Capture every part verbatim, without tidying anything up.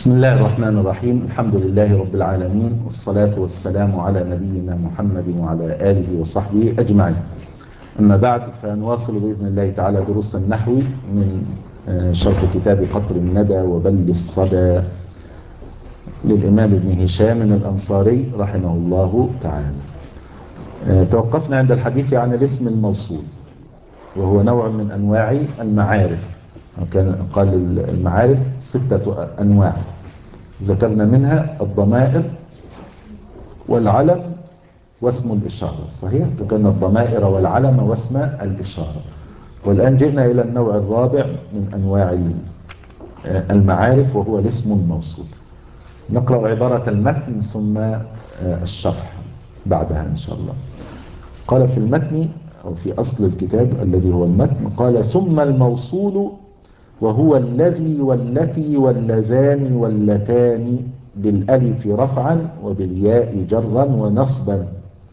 بسم الله الرحمن الرحيم. الحمد لله رب العالمين، والصلاة والسلام على نبينا محمد وعلى آله وصحبه أجمعين. أما بعد، فنواصل بإذن الله تعالى دروس النحو من شرح كتاب قطر الندى وبل الصدى للإمام ابن هشام الأنصاري رحمه الله تعالى. توقفنا عند الحديث عن الاسم الموصول، وهو نوع من أنواع المعارف. كان قال المعارف ستة أنواع، ذكرنا منها الضمائر والعلم واسم الإشارة. صحيح، ذكرنا الضمائر والعلم واسم الإشارة، والآن جئنا إلى النوع الرابع من أنواع المعارف، وهو الاسم الموصول. نقرأ عبارة المتن ثم الشرح بعدها إن شاء الله. قال في المتن أو في أصل الكتاب الذي هو المتن، قال: ثم الموصول وهو الذي والتي واللذان واللتان بالألف رفعا وبالياء جرا ونصبا.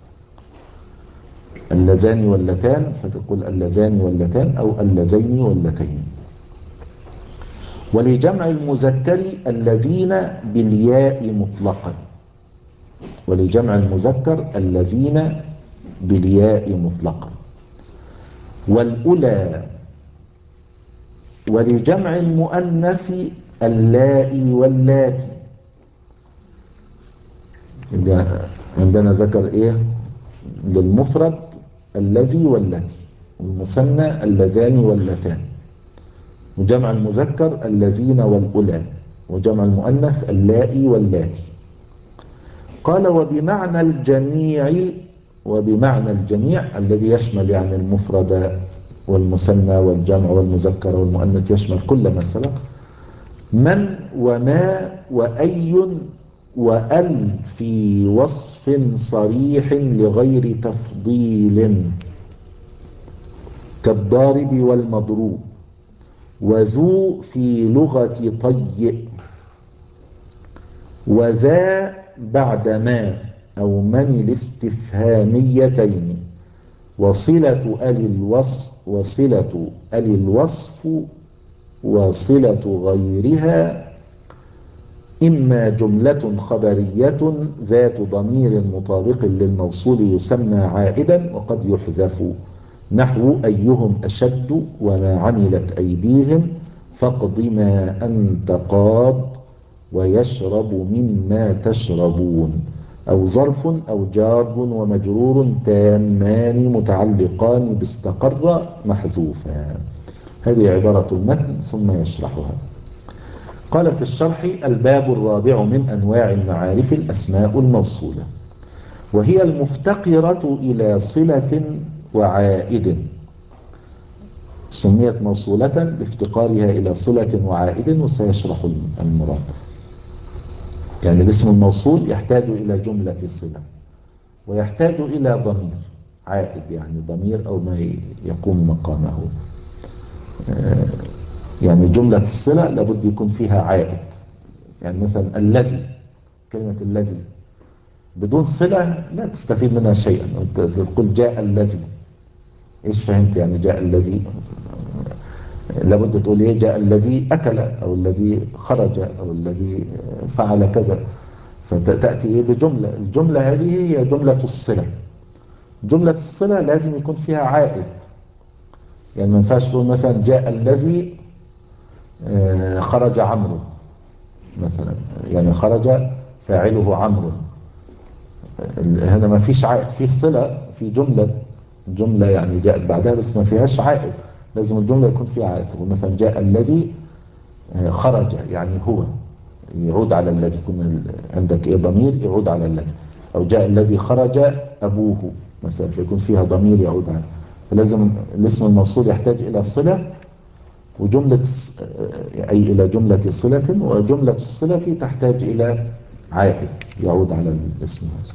اللذان واللتان، فتقول اللذان واللتان أو اللذين واللتين. ولجمع المذكر الذين بالياء مطلقا، ولجمع المذكر الذين بالياء مطلقا. والأولى. ولجمع المؤنث اللائي واللاتي. عندنا ذكر ايه للمفرد الذي واللاتي، والمثنى اللذان واللتان، وجمع المذكر الذين والأولى، وجمع المؤنث اللائي واللاتي. قال: وبمعنى الجميع. وبمعنى الجميع الذي يشمل يعني المفرد والمثنى والجمع والمذكر والمؤنث، يشمل كل ما سبق. من وما وأي وأل في وصف صريح لغير تفضيل، كالضارب والمضروب. وذو في لغة طيء. وذا بعد ما أو من الاستفهاميتين. وصلة أل الوصف وصلة أل الوصف وصلة غيرها، إما جملة خبرية ذات ضمير مطابق للموصول يسمى عائدا، وقد يحذف، نحو أيهم أشد وما عملت أيديهم فاقض ما أنت قاض ويشرب مما تشربون. أو ظرف أو جار ومجرور تامان متعلقان باستقر محذوفا. هذه عبارة المتن ثم يشرحها. قال في الشرح: الباب الرابع من أنواع المعارف الأسماء الموصولة، وهي المفتقرة إلى صلة وعائد. سميت موصولة لافتقارها إلى صلة وعائد، وسيشرح المراد. يعني الاسم الموصول يحتاج إلى جملة صلة، ويحتاج إلى ضمير عائد، يعني ضمير أو ما يقوم مقامه. يعني جملة الصلة لابد يكون فيها عائد. يعني مثلا الذي، كلمة الذي بدون صلة لا تستفيد منها شيئا. تقول جاء الذي، إيش فهمت يعني جاء الذي؟ لابد تقول إيه؟ جاء الذي أكل، أو الذي خرج، أو الذي فعل كذا. فتأتي إيه بجملة. الجملة هذه هي جملة الصلة. جملة الصلة لازم يكون فيها عائد. يعني ما ينفعش تقول مثلا جاء الذي خرج عمرو مثلا، يعني خرج فاعله عمرو. هنا ما فيش عائد، فيه صلة في جملة، جملة يعني جاءت بعدها بس ما فيهاش عائد. لازم الجملة يكون فيها عائد. مثلا جاء الذي خرج، يعني هو يعود على الذي، يكون عندك ايه ضمير يعود على الذي. او جاء الذي خرج ابوه مثلا، فيكون فيها ضمير يعود على. فلازم الاسم الموصول يحتاج الى صلة وجملة، اي الى جملة صلة، وجملة الصلة تحتاج الى عائد يعود على الاسم هذا.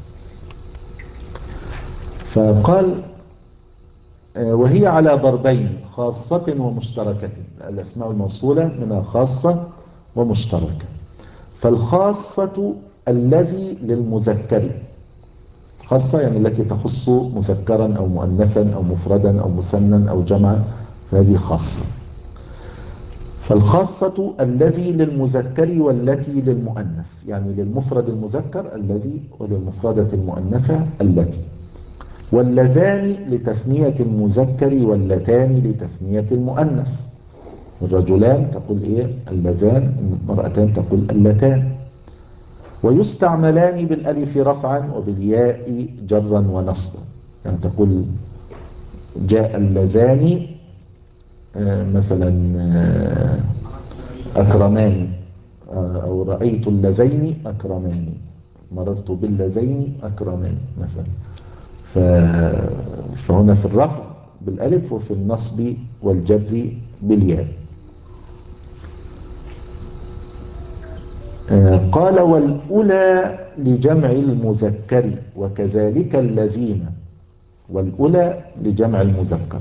فقال: وهي على ضربين، خاصة ومشتركة. الاسماء الموصولة منها خاصة ومشتركة. فالخاصة الذي للمذكر، خاصة يعني التي تخص مذكرا أو مؤنثا أو مفردا أو مثنى أو جمعا، فهذه خاصة. فالخاصة الذي للمذكر والتي للمؤنث، يعني للمفرد المذكر الذي وللمفردة المؤنثة التي. واللذان لتثنية المذكر واللتان لتثنية المؤنث. الرجلان تقول ايه اللذان، المرأتان تقول اللتان. ويستعملان بالالف رفعا وبالياء جرا ونصبا، يعني تقول جاء اللذان آه مثلا آه أكرمان، آه أو رأيت اللذين أكرمان، مررت باللذين أكرمان مثلا. فهنا في الرفع بالالف وفي النصب والجر بالياء. قال والأولى لجمع المذكر وكذلك الذين، والأولى لجمع المذكر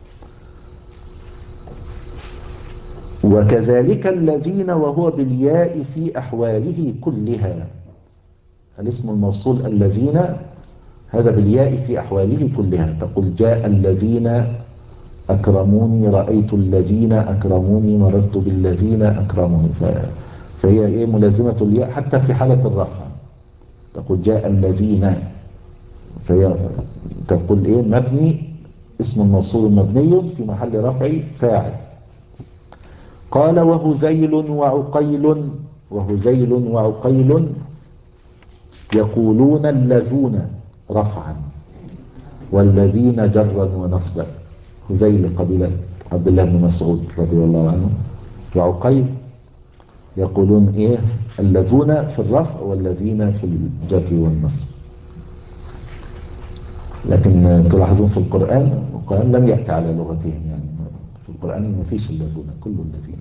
وكذلك الذين وهو بالياء في أحواله كلها. الاسم الموصول الذين هذا بالياء في أحواله كلها، تقول جاء الذين أكرموني، رأيت الذين أكرموني، مررت بالذين أكرموني. فهي إيه ملازمة الياء حتى في حالة الرفع، تقول جاء الذين، فهي تقول إيه مبني، اسم الموصول مبني في محل رفع فاعل. قال وهزيل وعقيل، وهزيل وعقيل يقولون اللذون رفعا والذين جرا ونصبا. هزيل قبيلة عبد الله بن مسعود رضي الله عنه، وعقيل يقولون ايه اللذون في الرفع والذين في الجر والنصب. لكن تلاحظون في القرآن القرآن لم يأتي على لغتهم، يعني في القرآن ما فيش اللذون، كل الذين.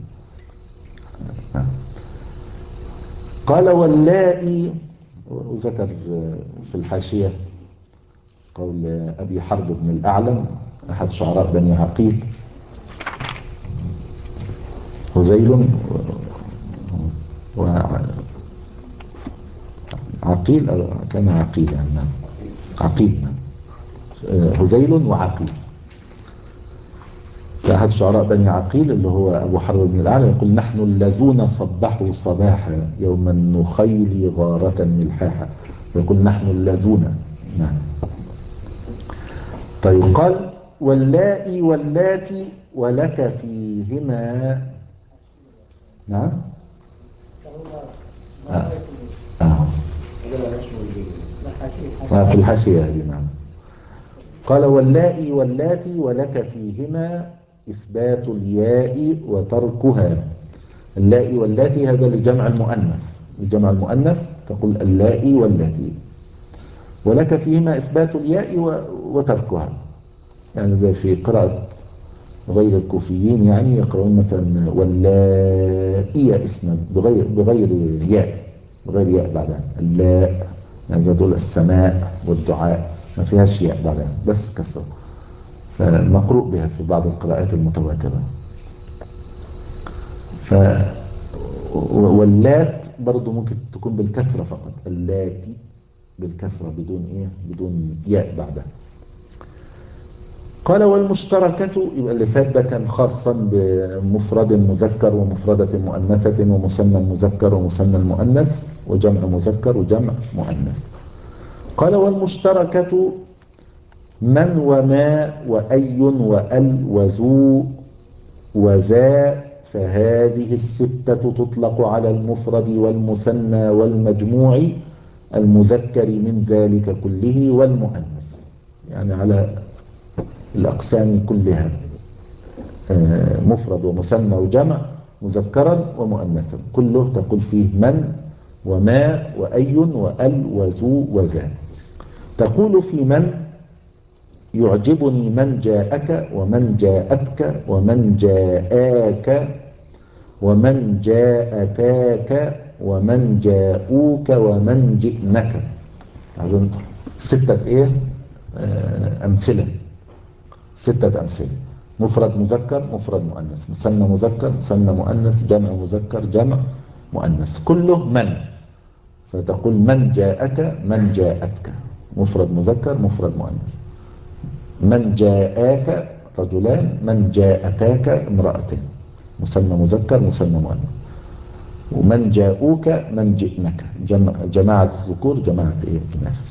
قال واللائي، وذكر في الحاشية قول أبي حرب بن الأعلم أحد شعراء بني عقيل، هزيل وعقيل، كان عقيل يعني عقيل، هزيل وعقيل. فأحد شعراء بني عقيل اللي هو أبو حرب بن الأعلى يقول نحن الذين صبحوا صباحا يوم النخيل غارة ملحاحا، يقول نحن الذين. نعم. طيب قال واللائي واللاتي ولك فيهما. نعم آه. آه. آه. في الحاشية هذه. نعم. قال واللائي واللاتي ولك فيهما إثبات الياء وتركها. اللائي واللاتي هذا لجمع المؤنث، لجمع المؤنث تقول اللائي واللاتي، ولك فيهما إثبات الياء وتركها، يعني زي في قراءة غير الكوفيين، يعني يقرؤون مثلا واللائي اسما بغير بغير ياء، بغير ياء بعدها اللاء، يعني زي تقول السماء والدعاء ما فيهاش ياء بعدها بس كسر، فمقروء بها في بعض القراءات المتواترة. ف واللات برضو ممكن تكون بالكسرة فقط، اللاتي بالكسرة بدون ايه، بدون ياء بعدها. قال والمشتركة، يبقى اللي فات ده كان خاصا بمفرد مذكر ومفردة مؤنثة ومثنى مذكر ومثنى المؤنث وجمع مذكر وجمع مؤنث. قال والمشتركة من وما وأي وأل وذو وذا، فهذه الستة تطلق على المفرد والمثنى والمجموع المذكر من ذلك كله والمؤنث، يعني على الأقسام كلها، مفرد ومثنى وجمع مذكرا ومؤنثا كله تقول فيه من وما وأي وأل وذو وذا. تقول في من يعجبني من جاءك ومن جاءتك ومن جاءاك ومن جاءتاك ومن جاءوك ومن جئنك. أظن ستة إيه آه أمثلة، ستة أمثلة، مفرد مذكر مفرد مؤنث، مثنى مذكر مثنى مؤنث، جمع مذكر جمع مؤنث، كله من. فتقول من جاءك من جاءتك، مفرد مذكر مفرد مؤنث. من جاءك رجلان، من جاءتاك امرأتين. مثنى مذكر مثنى مؤنث. ومن جاءوك من جئنك، جمع جماعة الذكور جماعة إيه الناس.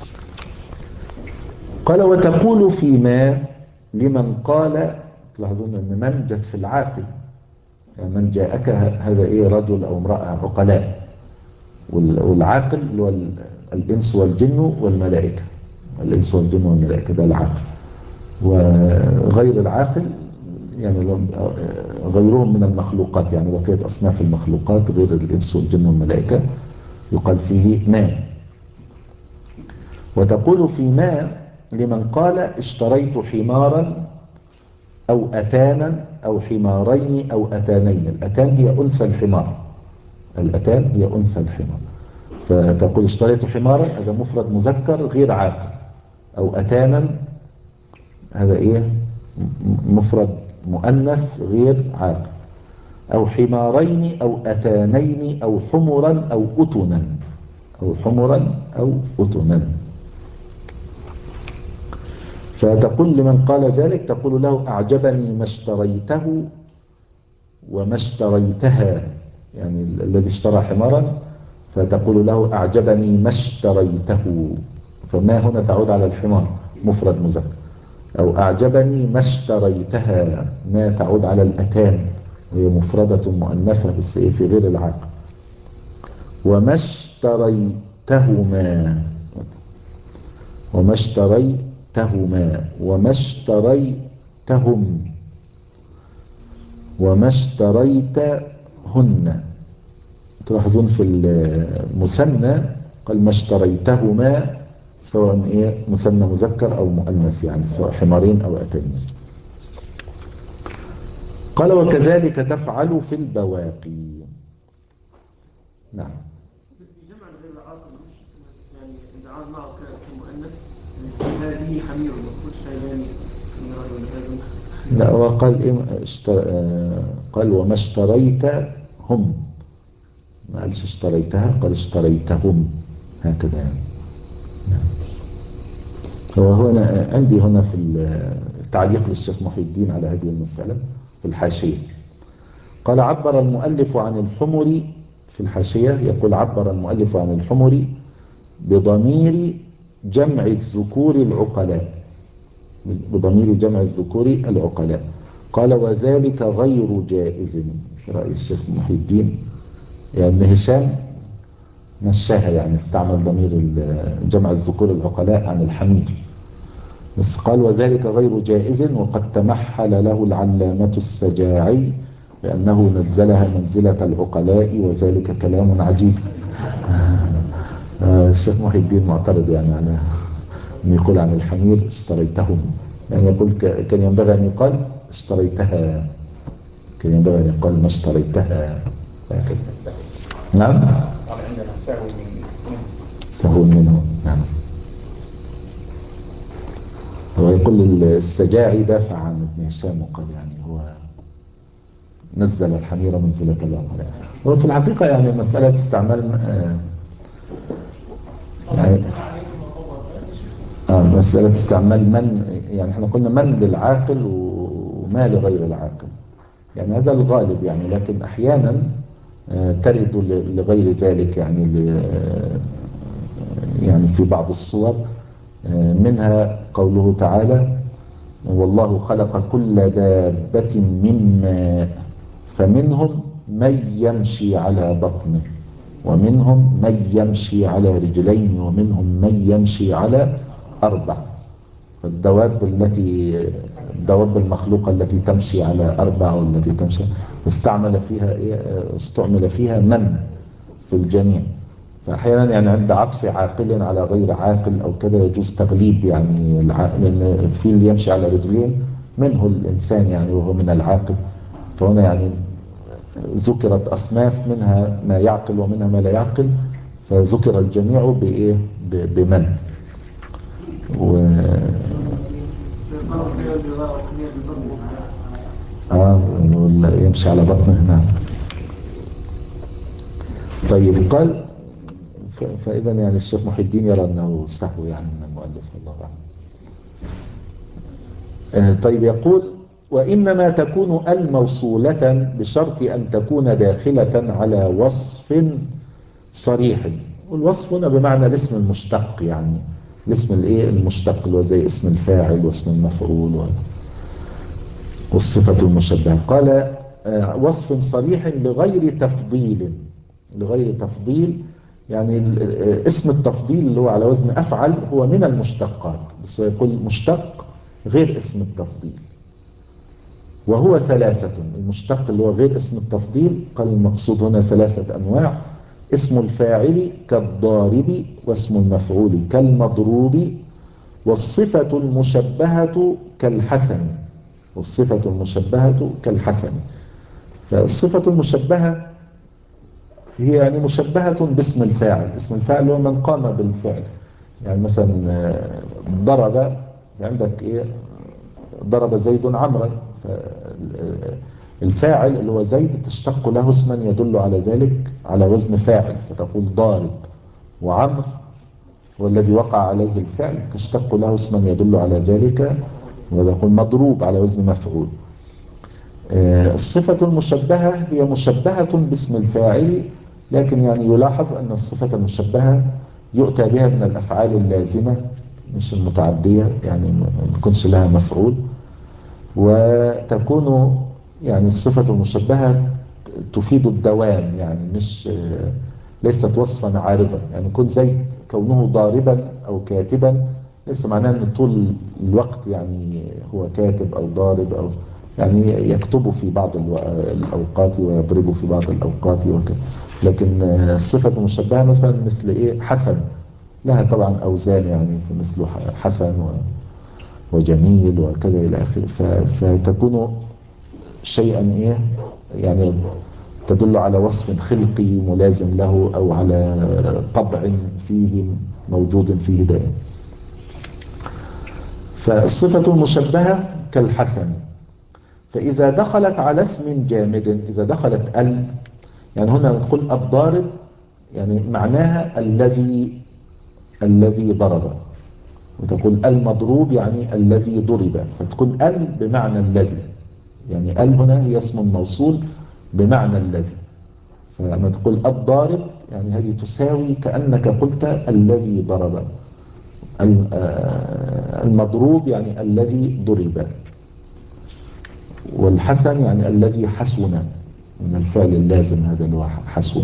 قال وتقول فيما لمن قال، تلاحظون أن من جت في العاقل، يعني من جاءك هذا إيه رجل أو امرأة عقلاء، والعاقل اللي هو الإنس والجن والملائكة، الإنس والجن والملائكة ده العاقل. وغير العاقل يعني غيرهم من المخلوقات، يعني بقية أصناف المخلوقات غير الإنس والجن والملائكة يقال فيه ما. وتقول في ما لمن قال اشتريت حمارا أو أتانا أو حمارين أو أتانين. الأتان هي أنثى الحمار، الأتان هي أنثى الحمار. فتقول اشتريت حمارا، هذا مفرد مذكر غير عاقل. أو أتانا هذا إيه مفرد مؤنث غير عاقل. أو حمارين أو أتانين أو حمرا أو أتنا، أو حمرا أو أتنا. فتقول لمن قال ذلك، تقول له أعجبني ما اشتريته وما اشتريتها، يعني الذي اشترى حمارا فتقول له أعجبني ما اشتريته، فما هنا تعود على الحمار مفرد مذكر. أو أعجبني ما اشتريتها، ما تعود على الأتان وهي مفردة مؤنثة بس في غير العاقل. وما اشتريتهما، وما اشتريتهما وما اشتريتهم وما اشتريتهن. تلاحظون في المثنى قال ما اشتريتهما، سواء ايه مثنى مذكر او مؤنث، يعني سواء حمارين او اتانين. قال وكذلك تفعل في البواقي. نعم. جمع غير العاقل مش يعني إذا عاد معه كمؤنث هذه حمير المفروض شيئان حميران ولا هذا. لا هو قال إيه اشتر... آه قال وما اشتريت هم، ما قالش اشتريتها، قال اشتريتهم هكذا يعني. نعم. هو هنا عندي هنا في التعليق للشيخ محي الدين على هذه المسألة في الحاشية قال عبر المؤلف عن الحمر، في الحاشية يقول عبر المؤلف عن الحمر بضمير جمع الذكور العقلاء، بضمير جمع الذكور العقلاء. قال وذلك غير جائز، في رأي الشيخ محي الدين يعني هشام مشاها، يعني استعمل ضمير جمع الذكور العقلاء عن الحمير، بس قال وذلك غير جائز. وقد تمحل له العلامة السجاعي لأنه نزلها منزلة العقلاء وذلك كلام عجيب. الشيخ محي الدين معترض يعني على أن يقول عن الحمير اشتريتهم، يعني يقول كان ينبغي أن يقال اشتريتها، كان ينبغي أن يقال ما اشتريتها هكذا. نعم قال عندنا سهو من سهو منه. نعم. هو يقول السجاعي دافع عن ابن هشام وقال يعني هو نزل الحمير منزلة العقلاء. هو في الحقيقة يعني مسألة استعمال آه يعني آه مسألة استعمال من، يعني احنا قلنا من للعاقل وما لغير العاقل، يعني هذا الغالب يعني، لكن أحيانا آه ترد لغير ذلك، يعني يعني في بعض الصور آه منها قوله تعالى والله خلق كل دابة من ماء فمنهم من يمشي على بطنه ومنهم من يمشي على رجلين ومنهم من يمشي على أربع. فالدواب التي الدواب المخلوقة التي تمشي على أربع والتي تمشي استعمل فيها استعمل فيها من في الجميع. فأحيانا يعني عند عطف عاقل على غير عاقل أو كذا يجوز تغليب، يعني لأن في اللي يمشي على رجلين منه الإنسان يعني وهو من العاقل، فهنا يعني ذكرت أصناف منها ما يعقل ومنها ما لا يعقل، فذكر الجميع بإيه بمن و آه يمشي على بطنه. نعم. طيب قال فإذا يعني الشيخ محي الدين يرى أنه سهو يعني من المؤلف والله أعلم. آه طيب يقول وإنما تكون الموصولة بشرط أن تكون داخلة على وصف صريح. والوصف هنا بمعنى الاسم المشتق، يعني الاسم الايه المشتق اللي هو زي اسم الفاعل واسم المفعول والصفة المشبهة. قال وصف صريح لغير تفضيل. لغير تفضيل يعني اسم التفضيل اللي هو على وزن أفعل هو من المشتقات، بس هو يقول مشتق غير اسم التفضيل، وهو ثلاثة. المشتق اللي هو غير اسم التفضيل قال المقصود هنا ثلاثة أنواع: اسم الفاعل كالضارب، واسم المفعول كالمضروب، والصفة المشبهة كالحسن. والصفة المشبهة كالحسن. فالصفة المشبهة هي يعني مشبهة باسم الفاعل. اسم الفاعل هو من قام بالفعل. يعني مثلا ضرب، عندك ايه؟ ضرب زيد عمرا، فالفاعل اللي هو زيد تشتق له اسما يدل على ذلك على وزن فاعل، فتقول ضارب. وعمر والذي وقع عليه الفعل تشتق له اسما يدل على ذلك وتقول مضروب على وزن مفعول. الصفة المشبهة هي مشبهة باسم الفاعل، لكن يعني يلاحظ أن الصفة المشبهة يؤتى بها من الأفعال اللازمة مش المتعدية، يعني ما يكونش لها مفعول. وتكون يعني الصفة المشبهة تفيد الدوام، يعني مش ليست وصفا عارضا. يعني يكون زيد كونه ضاربا أو كاتبا ليس معناه أن طول الوقت يعني هو كاتب أو ضارب، أو يعني يكتب في بعض الأوقات ويضرب في بعض الأوقات وكذا. لكن الصفة المشبهة مثلا مثل إيه؟ حسن، لها طبعا أوزان، يعني مثل حسن وجميل وكذا إلى آخره. فتكون شيئا إيه يعني تدل على وصف خلقي ملازم له، أو على طبع فيه موجود فيه دائما. فالصفة المشبهة كالحسن. فإذا دخلت على اسم جامد، إذا دخلت ال، يعني هنا نقول الضارب يعني معناها الذي الذي ضرب، وتقول المضروب يعني الذي ضرب، فتكون ال بمعنى الذي. يعني ال هنا هي اسم موصول بمعنى الذي. فلما تقول الضارب يعني هذه تساوي كأنك قلت الذي ضرب. المضروب يعني الذي ضرب. والحسن يعني الذي حسن، من الفعل اللازم هذا اللي هو حسن.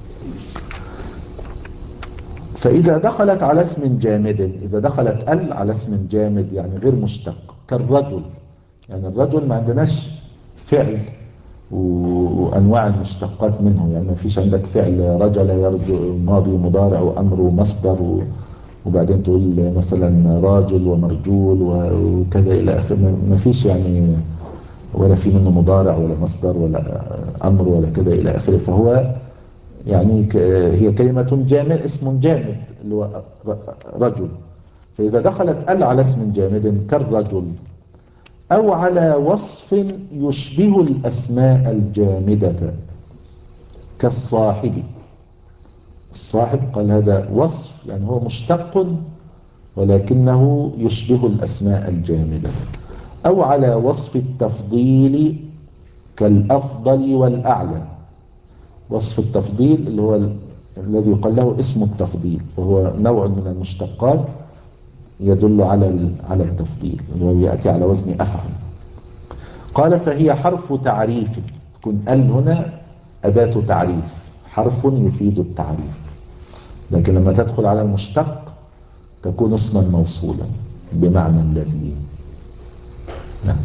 فإذا دخلت على اسم جامد، إذا دخلت ال على اسم جامد يعني غير مشتق، كالرجل. يعني الرجل ما عندناش فعل وأنواع المشتقات منه، يعني ما فيش عندك فعل رجل يرجو ماضي ومضارع وأمر ومصدر وبعدين تقول مثلا راجل ومرجول وكذا إلى آخره. ما فيش يعني، ولا في منه مضارع ولا مصدر ولا أمر ولا كذا إلى آخره. فهو يعني هي كلمة جامد، اسم جامد اللي هو رجل. فإذا دخلت ال على اسم جامد كالرجل، أو على وصف يشبه الأسماء الجامدة كالصاحب. الصاحب قال هذا وصف يعني هو مشتق ولكنه يشبه الأسماء الجامدة. أو على وصف التفضيل كالأفضل والأعلى. وصف التفضيل اللي هو الذي يقال له اسم التفضيل، وهو نوع من المشتقات يدل على على التفضيل اللي هو يأتي على وزن أفعل. قال فهي حرف تعريف. تكون ال هنا أداة تعريف، حرف يفيد التعريف. لكن لما تدخل على المشتق تكون اسما موصولا بمعنى الذي. نعم.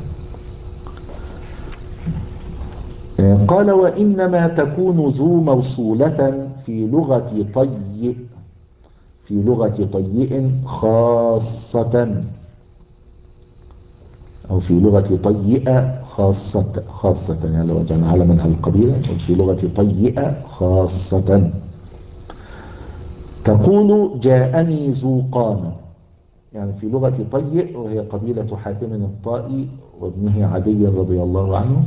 قال وإنما تكون ذو موصولة في لغة طيء، في لغة طيء خاصة، أو في لغة طيء خاصة. خاصة يعني لو جعلنا علما على القبيلة، في لغة طيء خاصة. تقول جاءني ذو قامة، يعني في لغة طيء وهي قبيلة حاتم الطائي وابنه عدي رضي الله عنه.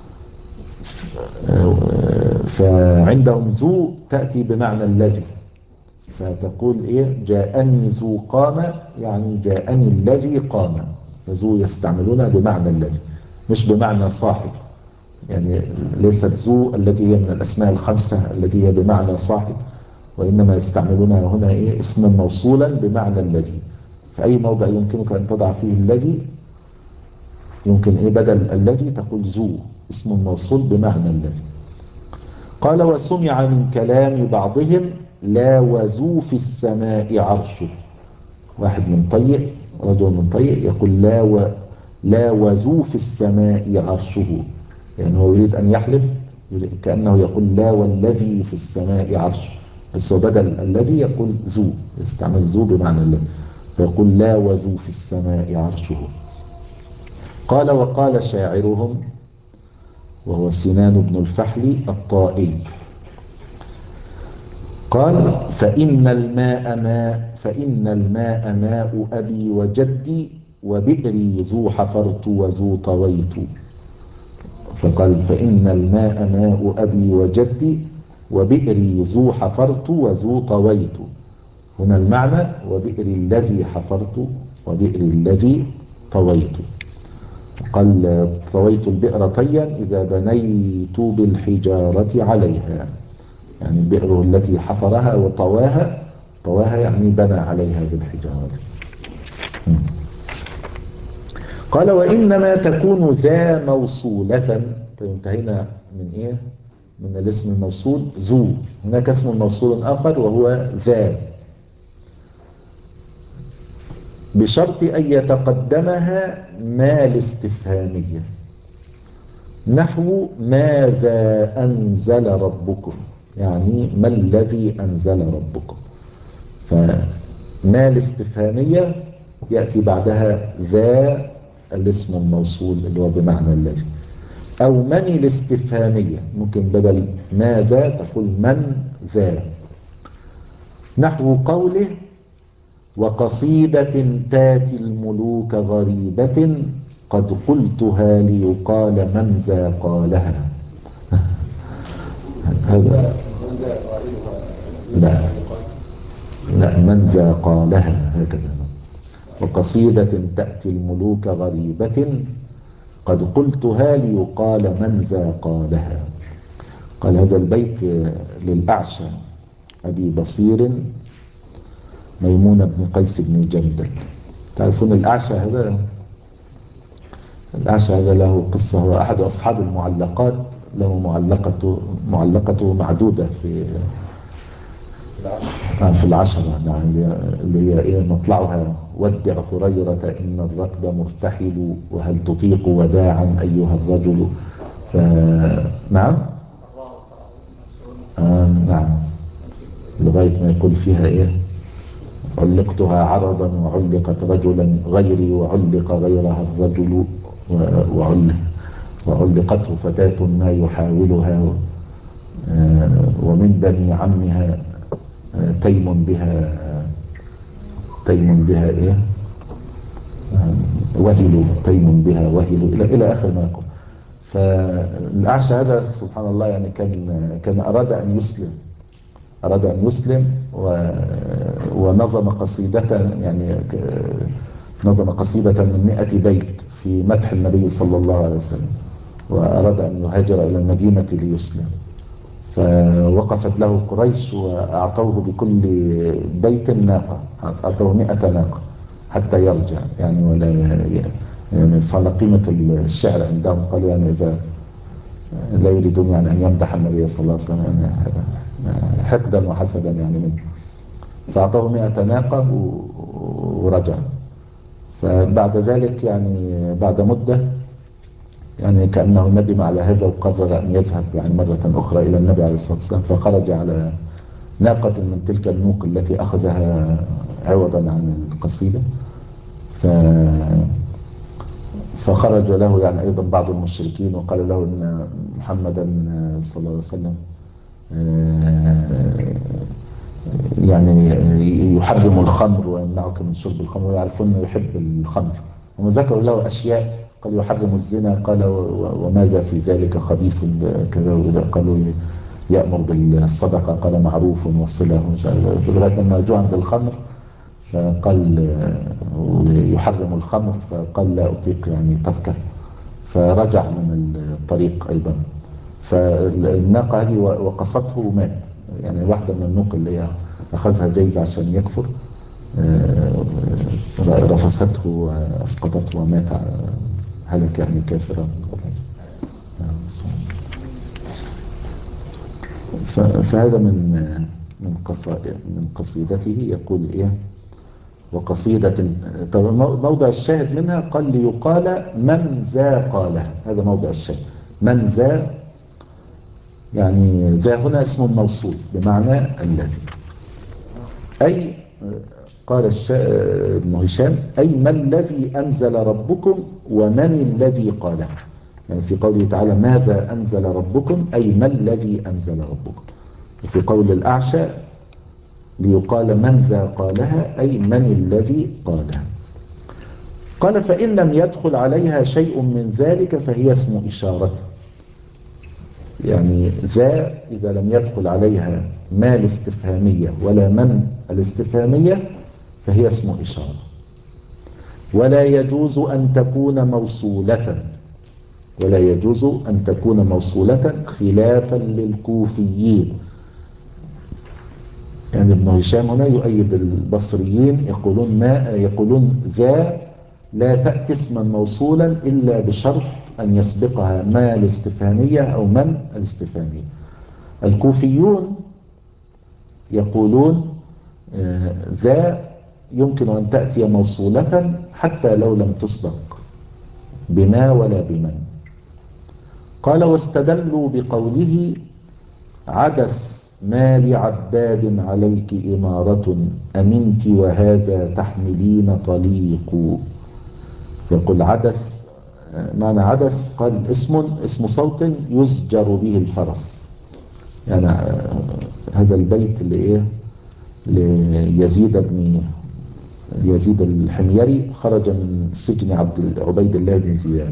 فعندهم ذو تأتي بمعنى الذي، فتقول إيه جاءني ذو قامة يعني جاءني الذي قام. ذو يستعملونها بمعنى الذي. مش بمعنى صاحب، يعني ليست ذو التي هي من الأسماء الخمسة التي هي بمعنى صاحب، وإنما يستعملونها هنا إيه اسما موصولا بمعنى الذي. في أي موضع يمكنك أن تضع فيه الذي يمكن إيه بدل الذي تقول ذو اسم موصول بمعنى الذي. قال وسمع من كلام بعضهم لا وذو في السماء عرشه. واحد من طيء رجل من طيء يقول لا و لا وذو في السماء عرشه، يعني هو يريد أن يحلف كأنه يقول لا والذي في السماء عرشه، بس هو بدل الذي يقول ذو، يستعمل ذو بمعنى الذي، فيقول لا وذو في السماء عرشه. قال وقال شاعرهم وهو سنان بن الفحل الطائي قال فإن الماء ماء فإن الماء ماء أبي وجدي وبئري ذو حفرت وذو طويت. فقال فإن الماء ماء أبي وجدي وبئري ذو حفرت وذو طويت. هنا المعنى وبئر الذي حفرت وبئر الذي طويت. قال طويت البئر طيا إذا بنيت بالحجارة عليها، يعني البئر التي حفرها وطواها، طواها يعني بنى عليها بالحجارة. قال وإنما تكون ذا موصولة. انتهينا من إيه؟ من الاسم الموصول ذو. هناك اسم موصول آخر وهو ذا، بشرط أن يتقدمها ما الاستفهامية، نحو ماذا أنزل ربكم، يعني ما الذي أنزل ربكم. فما الاستفهامية يأتي بعدها ذا الاسم الموصول اللي هو بمعنى الذي، أو من الاستفهامية، ممكن بدل ماذا تقول من ذا، نحو قوله وقصيدة تاتي الملوك غريبة قد قلتها ليقال من ذا قالها. هذا لا لا من ذا قالها هكذا. وقصيدة تأتي الملوك غريبة قد قلتها ليقال من ذا قالها. قال هذا البيت للأعشى أبي بصير ميمون بن قيس بن جندل. تعرفون الأعشى هذا؟ الأعشى هذا له قصة، هو أحد أصحاب المعلقات، له معلقته معلقته معدودة في في العشرة، يعني اللي هي إيه مطلعها ودع هريرة إن الركب مرتحل وهل تطيق وداعا أيها الرجل. ف... نعم آه نعم لغاية ما يقول فيها إيه علقتها عرضا وعلقت رجلا غيري وعلق غيرها الرجل وعلق وعلقته فتاة ما يحاولها ومن بني عمها تيم بها تيم بها إيه وهلوا تيم بها وهلوا إلى إلى آخر ما يقول. فالأعشى هذا سبحان الله يعني كان كان أراد أن يسلم أراد أن يسلم و... ونظم قصيدة، يعني نظم قصيدة من مئة بيت في مدح النبي صلى الله عليه وسلم، وأراد أن يهاجر إلى المدينة ليسلم. فوقفت له قريش وأعطوه بكل بيت ناقة، أعطوه مئة ناقة حتى يرجع، يعني ولا يعني صار قيمة الشعر عندهم. قالوا يعني إذا لا يريدون يعني أن يمدح النبي صلى الله عليه وسلم يعني حقدا وحسدا يعني منه. فأعطوه مئة ناقة ورجع. فبعد ذلك يعني بعد مدة يعني كأنه ندم على هذا وقرر أن يذهب يعني مرة أخرى إلى النبي عليه الصلاة والسلام، فخرج على ناقة من تلك النوق التي أخذها عوضا عن القصيدة. ف فخرج له يعني أيضا بعض المشركين وقال له إن محمدا صلى الله عليه وسلم يعني يحرم الخمر ويمنعك من شرب الخمر، ويعرفون أنه يحب الخمر. هم ذكروا له أشياء، قال يحرم الزنا، قال وماذا في ذلك خبيث كذا، قالوا يأمر بالصدقة، قال معروف وصله، لغاية لما جاء عند الخمر فقال يحرم الخمر، فقال لا أطيق يعني تركه. فرجع من الطريق أيضا. فالناقة هذه وقصته ومات. يعني واحدة من النوق اللي هي أخذها جايزة عشان يكفر رفسته وأسقطته ومات هلك يعني كافرا. فهذا من من من قصيدته يقول إيه وقصيدة. موضع الشاهد منها قال ليقال من ذا قالها. هذا موضع الشاهد من ذا، يعني ذا هنا اسم موصول بمعنى الذي. أي قال ابن هشام أي ما الذي أنزل ربكم ومن الذي قاله. يعني في قوله تعالى ماذا أنزل ربكم أي ما الذي أنزل ربكم. وفي قول الأعشى ليقال من ذا قالها أي من الذي قالها. قال فإن لم يدخل عليها شيء من ذلك فهي اسم إشارة. يعني ذا إذا لم يدخل عليها ما الاستفهامية ولا من الاستفهامية فهي اسم إشارة. ولا يجوز أن تكون موصولة ولا يجوز أن تكون موصولة خلافا للكوفيين. يعني ابن هشام هنا يؤيد البصريين يقولون ما يقولون ذا لا تأتي اسما موصولا إلا بشرط أن يسبقها ما الاستفهامية أو من الاستفهامية. الكوفيون يقولون ذا يمكن أن تأتي موصولة حتى لو لم تسبق بما ولا بمن. قال واستدلوا بقوله عدس ما لعباد عليك إمارة أمنت وهذا تحملين طليق. يقول عدس معنى عدس قال اسم اسم صوت يزجر به الفرس. يعني هذا البيت اللي ايه ليزيد بن يزيد الحميري خرج من سجن عبد عبيد الله بن زياد،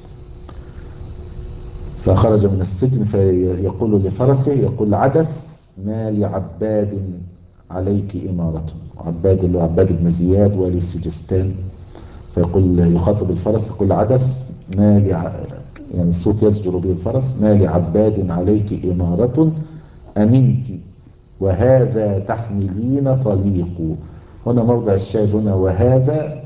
فخرج من السجن فيقول لفرسه يقول عدس ما لعباد عليك إمارة. عباد اللي هو عباد بن زياد والي سجستان. فيقول يخاطب الفرس يقول عدس ما لع... يعني الصوت يزجر به الفرس ما لعباد عليك إمارة أمنت وهذا تحملين طليق. هنا موضع الشاهد هنا وهذا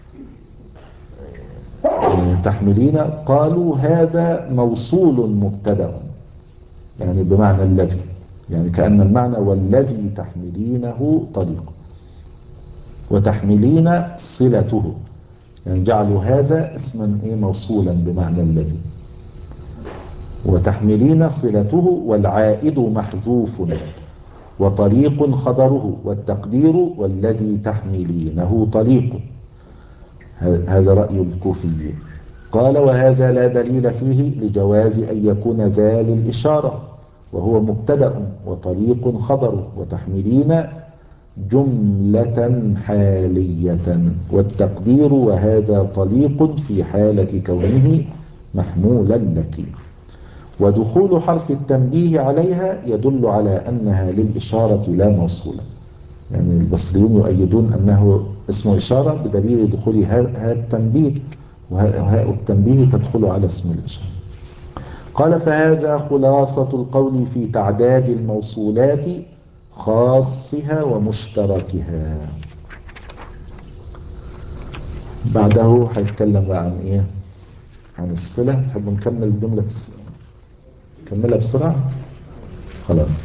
تحملين. قالوا هذا موصول مبتدأ يعني بمعنى الذي، يعني كأن المعنى والذي تحملينه طليق وتحملين صلته، يعني جعلوا هذا اسما ايه موصولا بمعنى الذي وتحملين صلته والعائد محذوف وطريق خبره والتقدير والذي تحملينه طليق. هذا رأي الكوفي. قال وهذا لا دليل فيه لجواز أن يكون ذا للإشارة وهو مبتدأ وطريق خبره وتحملين جملة حالية والتقدير وهذا طليق في حالة كونه محمولا لك. ودخول حرف التنبيه عليها يدل على أنها للإشارة لا موصولة. يعني البصريون يؤيدون أنه اسم إشارة بدليل دخول هاء التنبيه وهاء التنبيه تدخل على اسم الإشارة. قال فهذا خلاصة القول في تعداد الموصولات خاصها ومشتركها. بعده هيتكلم بقى عن ايه عن الصلة. تحب نكمل جملة نكملها بسرعة خلاص.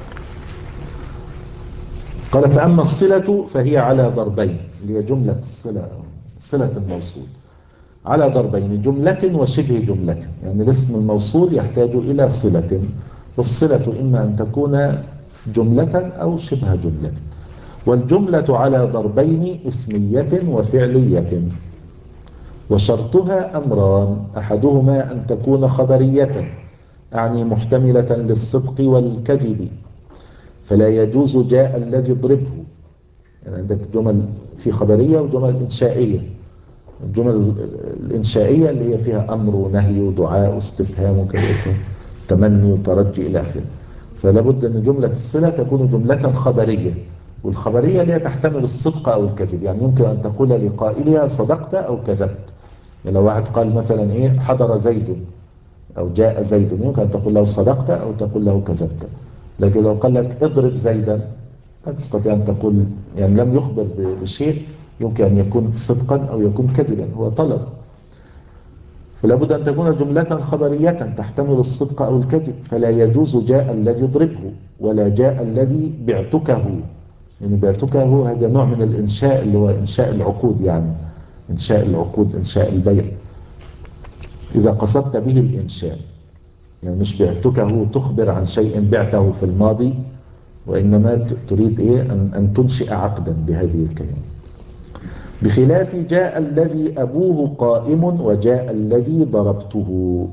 قال فأما الصلة فهي على ضربين اللي هي جملة الصلة صلة الموصول على ضربين جملة وشبه جملة. يعني الاسم الموصول يحتاج إلى صلة، فالصلة إما أن تكون جملة أو شبه جملة. والجملة على ضربين اسمية وفعلية وشرطها أمران أحدهما أن تكون خبرية يعني محتملة للصدق والكذب فلا يجوز جاء الذي يضربه. يعني عندك جمل في خبرية وجمل إنشائية. الجمل الإنشائية اللي هي فيها أمر ونهي ودعاء واستفهام وكذا تمني وترجي إلى آخره. فلا بد أن جملة الصلة تكون جملة خبرية، والخبرية اللي هي تحتمل الصدق أو الكذب. يعني يمكن أن تقول لقائلها صدقت أو كذبت، يعني لو واحد قال مثلا إيه حضر زيد أو جاء زيد، يمكن أن تقول له صدقت أو تقول له كذبت. لكن لو قال لك اضرب زيدا لا تستطيع أن تقول، يعني لم يخبر بشيء يمكن أن يكون صدقا أو يكون كذبا، هو طلب. فلا بد أن تكون جملة خبرية تحتمل الصدق أو الكذب، فلا يجوز جاء الذي اضربه ولا جاء الذي بعتكه. يعني بعتكه هذا نوع من الإنشاء اللي هو إنشاء العقود، يعني إنشاء العقود، إنشاء البيع إذا قصدت به الإنشاء. يعني مش بعتكه تخبر عن شيء بعته في الماضي، وإنما تريد إيه أن, أن تنشئ عقدا بهذه الكلمة. بخلاف جاء الذي أبوه قائم وجاء الذي ضربته،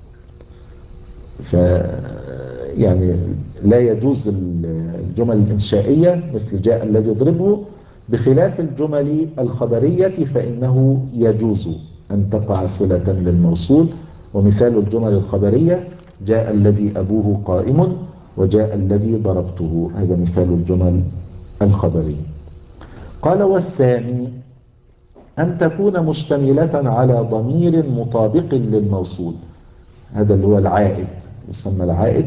ف يعني لا يجوز الجمل الإنشائية مثل جاء الذي ضربه، بخلاف الجمل الخبرية فإنه يجوز أن تقع صلة للموصول. ومثال الجمل الخبرية جاء الذي أبوه قائم وجاء الذي ضربته، هذا مثال الجمل الخبرية. قال والثاني أن تكون مشتملة على ضمير مطابق للموصول، هذا اللي هو العائد، يسمى العائد،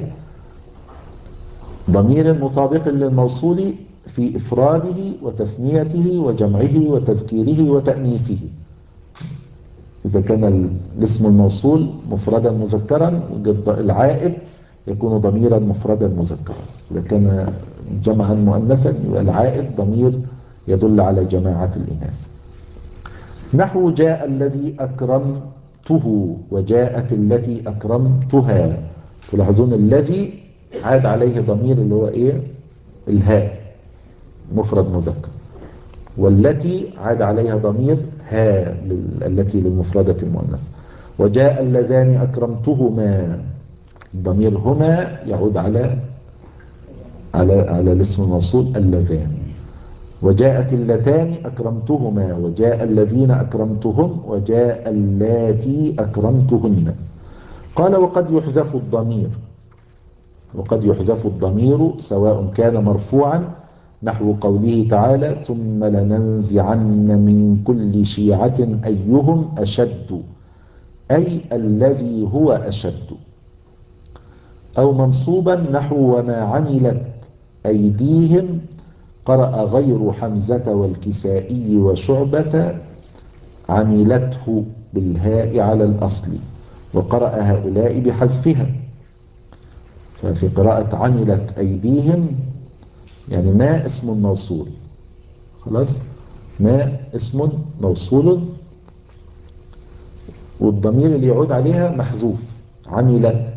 ضمير مطابق للموصول في إفراده وتثنيته وجمعه وتذكيره وتأنيثه. إذا كان الاسم الموصول مفردا مذكرا العائد يكون ضميرا مفردا مذكرا، إذا كان جمعا مؤنثا العائد ضمير يدل على جماعة الإناث. نحو جاء الذي أكرمته وجاءت التي أكرمتها. تلاحظون الذي عاد عليه ضمير اللي هو إيه الهاء مفرد مذكر، والتي عاد عليها ضمير ها التي للمفردة المؤنث. وجاء اللذان أكرمتهما، ضمير هما يعود على على على الاسم الموصول اللذان. وجاءت اللتان أكرمتهما وجاء الذين أكرمتهم وجاء اللاتي أكرمتهن. قال وقد يحذف الضمير، وقد يحذف الضمير سواء كان مرفوعا نحو قوله تعالى ثم لننزعن من كل شيعة أيهم أشد، أي الذي هو أشد، أو منصوبا نحو وما عملت أيديهم. قرأ غير حمزة والكسائي وشعبة عملته بالهاء على الأصل، وقرأ هؤلاء بحذفها. ففي قراءة عملت أيديهم يعني ما اسم موصول، خلاص ما اسم موصول والضمير اللي يعود عليها محذوف. عملت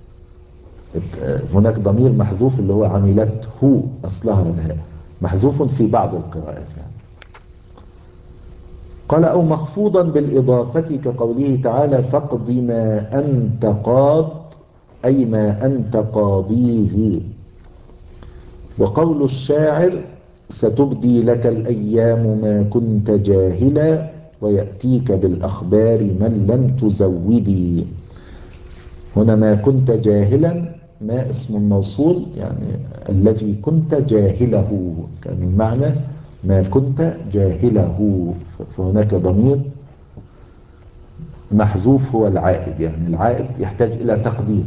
هناك ضمير محذوف اللي هو عملته أصلها الهاء محذوف في بعض القراءات يعني. قال أو مخفوضا بالإضافة كقوله تعالى فاقض ما أنت قاض، أي ما أنت قاضيه. وقول الشاعر ستبدي لك الأيام ما كنت جاهلا ويأتيك بالأخبار من لم تزودي. هنا ما كنت جاهلا ما اسم موصول يعني الذي كنت جاهله، كان المعنى ما كنت جاهله. فهناك ضمير محذوف هو العائد، يعني العائد يحتاج إلى تقدير.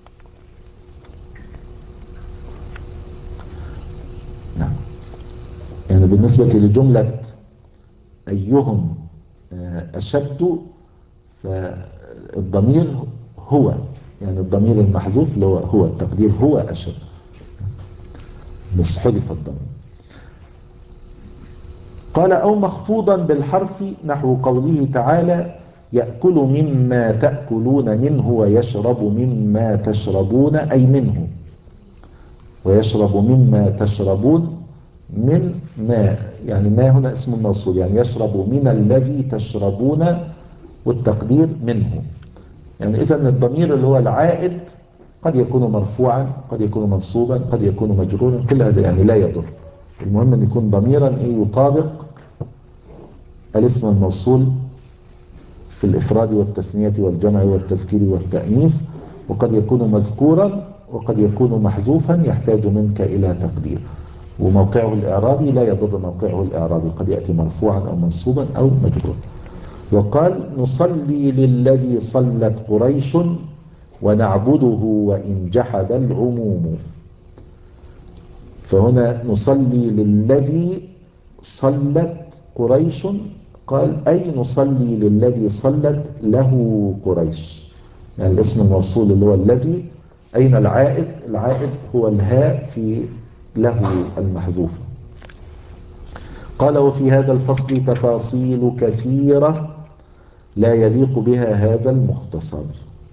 نعم يعني بالنسبة لجملة أيهم أشد فالضمير هو، يعني الضمير المحذوف اللي هو هو التقدير هو أشد، بس حذف الضمير. قال أو مخفوضا بالحرف نحو قوله تعالى يأكل مما تأكلون منه ويشرب مما تشربون، أي منه، ويشرب مما تشربون من ما، يعني ما هنا اسم الموصول يعني يشرب من الذي تشربون والتقدير منه. يعني إذن الضمير اللي هو العائد قد يكون مرفوعا قد يكون منصوبا قد يكون مجرورا، كل هذا يعني لا يضر، المهم أن يكون ضميرا إيه يطابق الاسم الموصول في الإفراد والتثنية والجمع والتذكير والتأنيث، وقد يكون مذكورا وقد يكون محذوفا يحتاج منك إلى تقدير. وموقعه الإعرابي لا يضر موقعه الإعرابي، قد يأتي مرفوعا أو منصوبا أو مجرورا. وقال نصلي للذي صلت قريش ونعبده وإن جحد العموم. فهنا نصلي للذي صلت قريش، قال أي نصلي للذي صلت له قريش، يعني الاسم الموصول اللي هو الذي، أين العائد؟ العائد هو الهاء في له المحذوفة. قال وفي هذا الفصل تفاصيل كثيرة لا يليق بها هذا المختصر.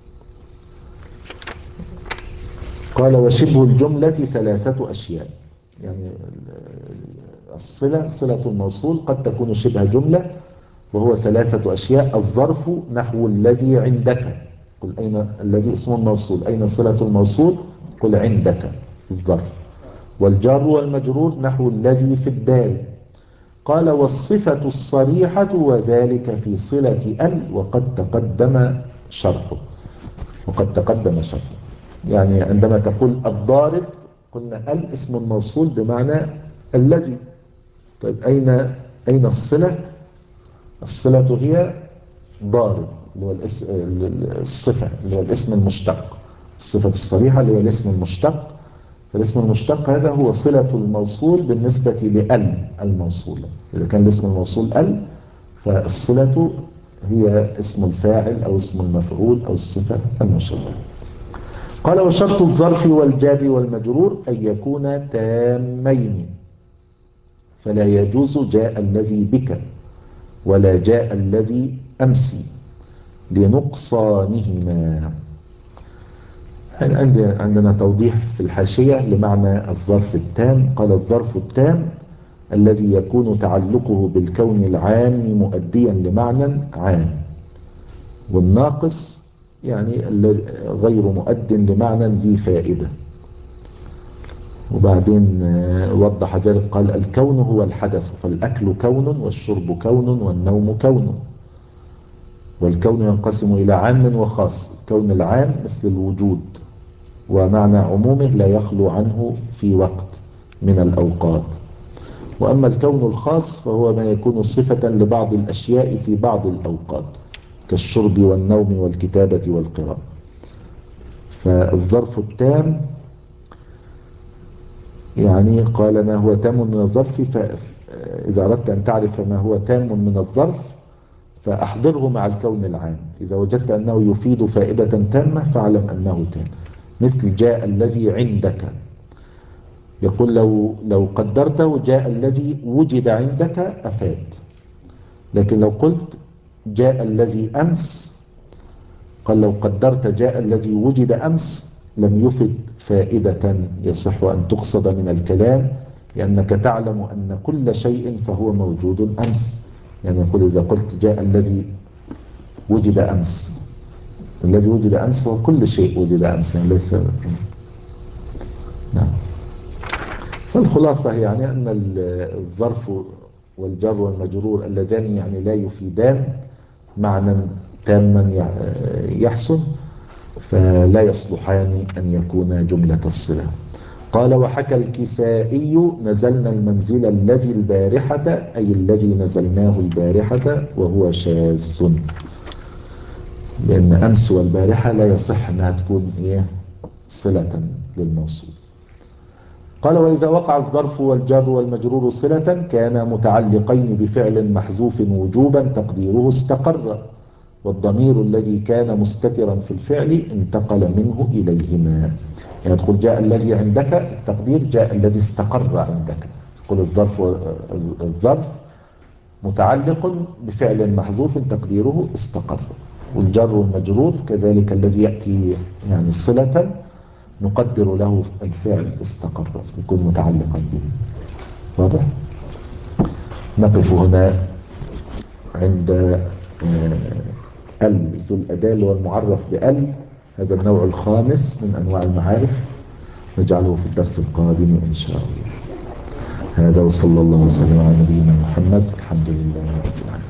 قال وشبه الجملة ثلاثة أشياء، يعني الصلة صلة الموصول قد تكون شبه جملة، وهو ثلاثة أشياء: الظرف نحو الذي عندك، قل أين الذي اسم الموصول، أين صلة الموصول؟ قل عندك الظرف. والجار والمجرور نحو الذي في الدال. قال والصفة الصريحة وذلك في صلة ال وقد تقدم شرحه، وقد تقدم شرحه. يعني عندما تقول الضارب قلنا ال اسم الموصول بمعنى الذي. طيب أين أين الصلة؟ الصلة هي ضارب اللي هو الصفة اللي هو الاسم المشتق، الصفة الصريحة اللي هي الاسم المشتق. فالاسم المشتق هذا هو صلة الموصول بالنسبة لأل الموصولة. إذا كان الاسم الموصول ال فالصلة هي اسم الفاعل أو اسم المفعول أو الصفة المشبهة. قال وشرط الظرف والجار والمجرور أن يكون تامين، فلا يجوز جاء الذي بك ولا جاء الذي أمسي لنقصانهما. عندنا توضيح في الحاشية لمعنى الظرف التام. قال الظرف التام الذي يكون تعلقه بالكون العام مؤديا لمعنى عام، والناقص يعني غير مؤد لمعنى ذي فائدة. وبعدين وضح ذلك قال الكون هو الحدث، فالأكل كون والشرب كون والنوم كون. والكون ينقسم إلى عام وخاص. الكون العام مثل الوجود، ومعنى عمومه لا يخلو عنه في وقت من الأوقات. وأما الكون الخاص فهو ما يكون صفة لبعض الأشياء في بعض الأوقات كالشرب والنوم والكتابة والقراءة. فالظرف التام يعني قال ما هو تام من الظرف، فإذا أردت أن تعرف ما هو تام من الظرف فأحضره مع الكون العام. إذا وجدت أنه يفيد فائدة تامة فاعلم أنه تام. مثل جاء الذي عندك، يقول لو لو قدرته جاء الذي وجد عندك أفاد، لكن لو قلت جاء الذي أمس، قال لو قدرت جاء الذي وجد أمس لم يفد فائدة يصح أن تقصد من الكلام، لأنك تعلم أن كل شيء فهو موجود أمس. يعني يقول إذا قلت جاء الذي وجد أمس، الذي وجد أمس هو كل شيء وجد أمس، يعني ليس. نعم. فالخلاصة يعني أن الظرف والجر والمجرور اللذان يعني لا يفيدان معنى تاما يحسن، فلا يصلحان أن يكون جملة الصلة. قال وحكى الكسائي نزلنا المنزل الذي البارحة، أي الذي نزلناه البارحة، وهو شاذ، لأن أمس والبارحة لا يصح أنها تكون إيه صلة للموصول. قال وإذا وقع الظرف والجر والمجرور صلة كان متعلقين بفعل محذوف وجوبا تقديره استقر، والضمير الذي كان مستترا في الفعل انتقل منه إليهما. يعني تقول جاء الذي عندك، التقدير جاء الذي استقر عندك. تقول الظرف الظرف متعلق بفعل محذوف تقديره استقر، والجر والمجرور كذلك الذي يأتي يعني صلة نقدر له الفعل استقر يكون متعلقا به. واضح؟ نقف هنا عند ال ذو الأداة والمعرف بال، هذا النوع الخامس من أنواع المعارف، نجعله في الدرس القادم إن شاء الله. هذا وصلى الله وسلم على نبينا محمد، الحمد لله رب العالمين.